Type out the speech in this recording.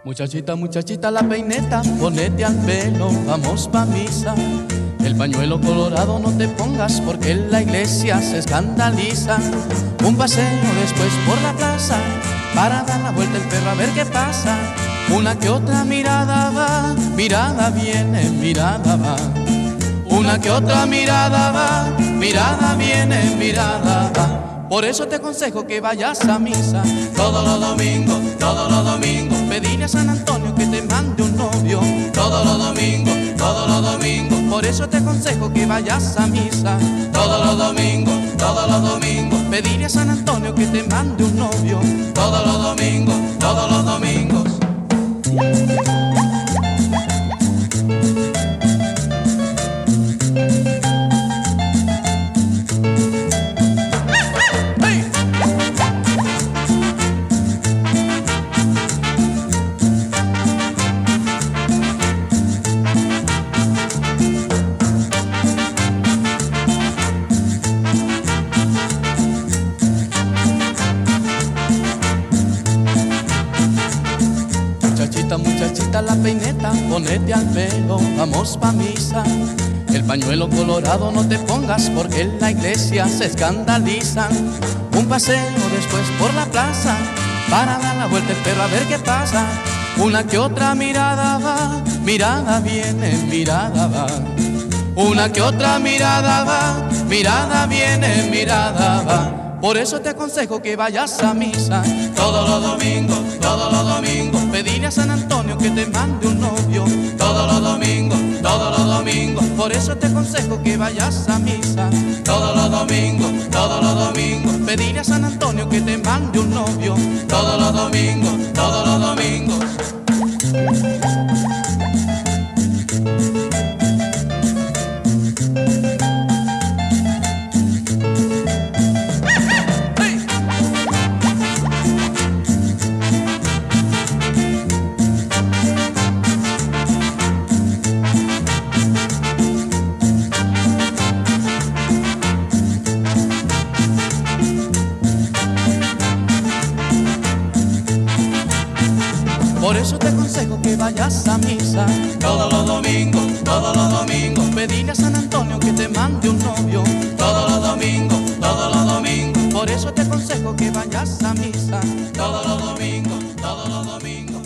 Muchachita, muchachita, la peineta, ponete al pelo, vamos pa' misa. El pañuelo colorado no te pongas porque en la iglesia se escandaliza. Un paseo después por la plaza para dar la vuelta el perro a ver qué pasa. Una que otra mirada va, mirada viene, mirada va. Una que otra mirada va, mirada viene, mirada va. Por eso te aconsejo que vayas a misa todos los domingos, todos los domingos. Pedirle a San Antonio que te mande un novio todos los domingos, todos los domingos. Por eso te aconsejo que vayas a misa todos los domingos, todos los domingos. Pedirle a San Antonio que te mande un novio todos los domingos, todos los domingos. Muchachita, muchachita, la peineta, ponete al pelo, vamos pa' misa. El pañuelo colorado no te pongas porque en la iglesia se escandalizan. Un paseo después por la plaza para dar la vuelta el perro a ver qué pasa. Una que otra mirada va, mirada viene, mirada va. Una que otra mirada va, mirada viene, mirada va. Por eso te aconsejo que vayas a misa todos los domingos, todos los domingos. Pedirle a San Antonio que te mande un novio todos los domingos, todos los domingos. Por eso te aconsejo que vayas a misa todos los domingos, todos los domingos. Pedirle a San Antonio que te mande un novio todos los domingos, todos los domingos. Por eso te aconsejo que vayas a misa todos los domingos, todos los domingos. Pedirle a San Antonio que te mande un novio todos los domingos, todos los domingos. Por eso te aconsejo que vayas a misa todos los domingos, todos los domingos.